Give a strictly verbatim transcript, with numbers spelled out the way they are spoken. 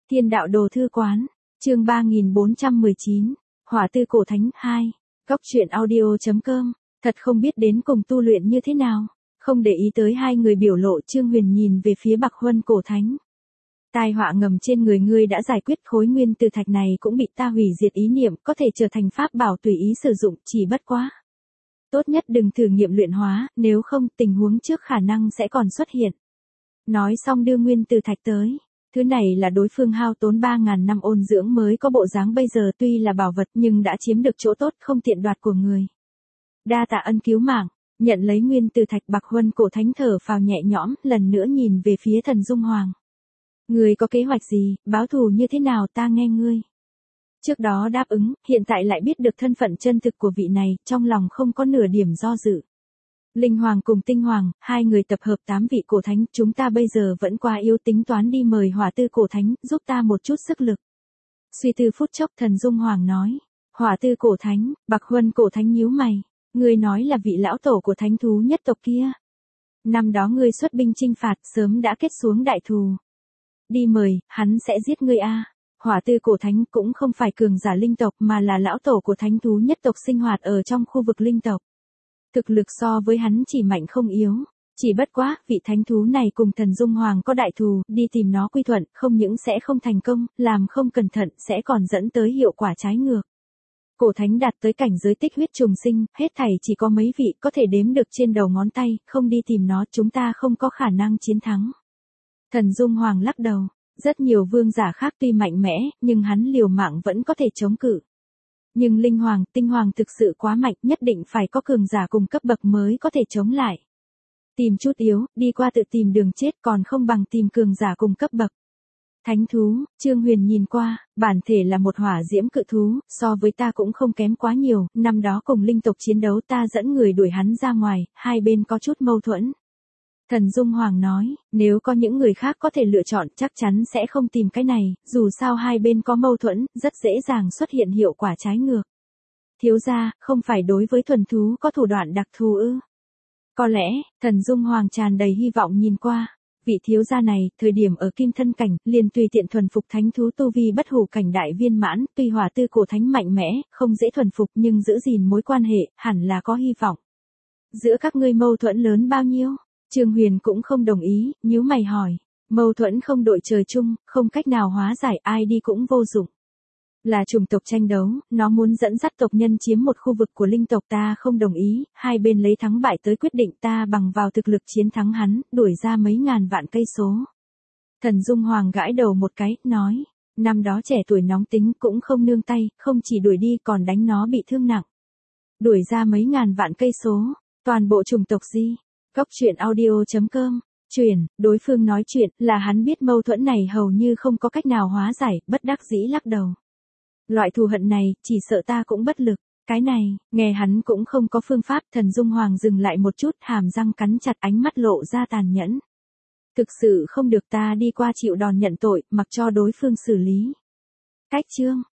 Thiên đạo đồ thư quán, chương ba nghìn bốn trăm mười chín, Hỏa tư cổ thánh hai, Góc truyện audio chấm com, thật không biết đến cùng tu luyện như thế nào, không để ý tới hai người biểu lộ. Trương Huyền nhìn về phía Bạc Huân cổ thánh. Tai họa ngầm trên người ngươi đã giải quyết, khối nguyên từ thạch này cũng bị ta hủy diệt ý niệm, có thể trở thành pháp bảo tùy ý sử dụng, chỉ bất quá. Tốt nhất đừng thử nghiệm luyện hóa, nếu không tình huống trước khả năng sẽ còn xuất hiện. Nói xong đưa nguyên từ thạch tới. Thứ này là đối phương hao tốn ba ngàn năm ôn dưỡng mới có bộ dáng bây giờ, tuy là bảo vật nhưng đã chiếm được chỗ tốt không tiện đoạt của người. Đa tạ ân cứu mạng, nhận lấy nguyên từ thạch. Bạc Huân cổ thánh thở phào nhẹ nhõm, lần nữa nhìn về phía Thần Dung Hoàng. Ngươi có kế hoạch gì, báo thù như thế nào, ta nghe ngươi. Trước đó đáp ứng, hiện tại lại biết được thân phận chân thực của vị này, trong lòng không có nửa điểm do dự. Linh Hoàng cùng Tinh Hoàng, hai người tập hợp tám vị cổ thánh, chúng ta bây giờ vẫn quá yếu, tính toán đi mời Hỏa tư cổ thánh, giúp ta một chút sức lực. Suy tư phút chốc, Thần Dung Hoàng nói. Hỏa tư cổ thánh, Bạc Huân cổ thánh nhíu mày. Ngươi nói là vị lão tổ của thánh thú nhất tộc kia. Năm đó ngươi xuất binh chinh phạt, sớm đã kết xuống đại thù. Đi mời, hắn sẽ giết ngươi a. À. Hỏa tư cổ thánh cũng không phải cường giả linh tộc mà là lão tổ của thánh thú nhất tộc sinh hoạt ở trong khu vực linh tộc. Thực lực so với hắn chỉ mạnh không yếu, chỉ bất quá, vị thánh thú này cùng Thần Dung Hoàng có đại thù, đi tìm nó quy thuận, không những sẽ không thành công, làm không cẩn thận sẽ còn dẫn tới hiệu quả trái ngược. Cổ thánh đạt tới cảnh giới tích huyết trùng sinh, hết thảy chỉ có mấy vị có thể đếm được trên đầu ngón tay, không đi tìm nó chúng ta không có khả năng chiến thắng. Thần Dung Hoàng lắc đầu, rất nhiều vương giả khác tuy mạnh mẽ, nhưng hắn liều mạng vẫn có thể chống cự. Nhưng Linh Hoàng, Tinh Hoàng thực sự quá mạnh, nhất định phải có cường giả cùng cấp bậc mới có thể chống lại. Tìm chút yếu, đi qua tự tìm đường chết còn không bằng tìm cường giả cùng cấp bậc. Thánh thú, Trương Huyền nhìn qua, bản thể là một hỏa diễm cự thú, so với ta cũng không kém quá nhiều, năm đó cùng linh tộc chiến đấu ta dẫn người đuổi hắn ra ngoài, hai bên có chút mâu thuẫn. Thần Dung Hoàng nói, nếu có những người khác có thể lựa chọn chắc chắn sẽ không tìm cái này, dù sao hai bên có mâu thuẫn, rất dễ dàng xuất hiện hiệu quả trái ngược. Thiếu gia, không phải đối với thuần thú có thủ đoạn đặc thù ư? Có lẽ, Thần Dung Hoàng tràn đầy hy vọng nhìn qua. Vị thiếu gia này, thời điểm ở kim thân cảnh, liền tùy tiện thuần phục thánh thú tu vi bất hủ cảnh đại viên mãn, tuy Hỏa tư cổ thánh mạnh mẽ, không dễ thuần phục nhưng giữ gìn mối quan hệ, hẳn là có hy vọng. Giữa các ngươi mâu thuẫn lớn bao nhiêu? Trương Huyền cũng không đồng ý, nhíu mày hỏi. Mâu thuẫn không đội trời chung, không cách nào hóa giải, ai đi cũng vô dụng. Là chủng tộc tranh đấu, nó muốn dẫn dắt tộc nhân chiếm một khu vực của linh tộc, ta không đồng ý, hai bên lấy thắng bại tới quyết định, ta bằng vào thực lực chiến thắng hắn, đuổi ra mấy ngàn vạn cây số. Thần Dung Hoàng gãi đầu một cái, nói, năm đó trẻ tuổi nóng tính cũng không nương tay, không chỉ đuổi đi còn đánh nó bị thương nặng. Đuổi ra mấy ngàn vạn cây số, toàn bộ chủng tộc gì? Góc truyện audio chấm com, chuyển, đối phương nói chuyện, là hắn biết mâu thuẫn này hầu như không có cách nào hóa giải, bất đắc dĩ lắc đầu. Loại thù hận này, chỉ sợ ta cũng bất lực, cái này, nghe hắn cũng không có phương pháp. Thần Dung Hoàng dừng lại một chút, hàm răng cắn chặt, ánh mắt lộ ra tàn nhẫn. Thực sự không được, ta đi qua chịu đòn nhận tội, mặc cho đối phương xử lý. Cách chương,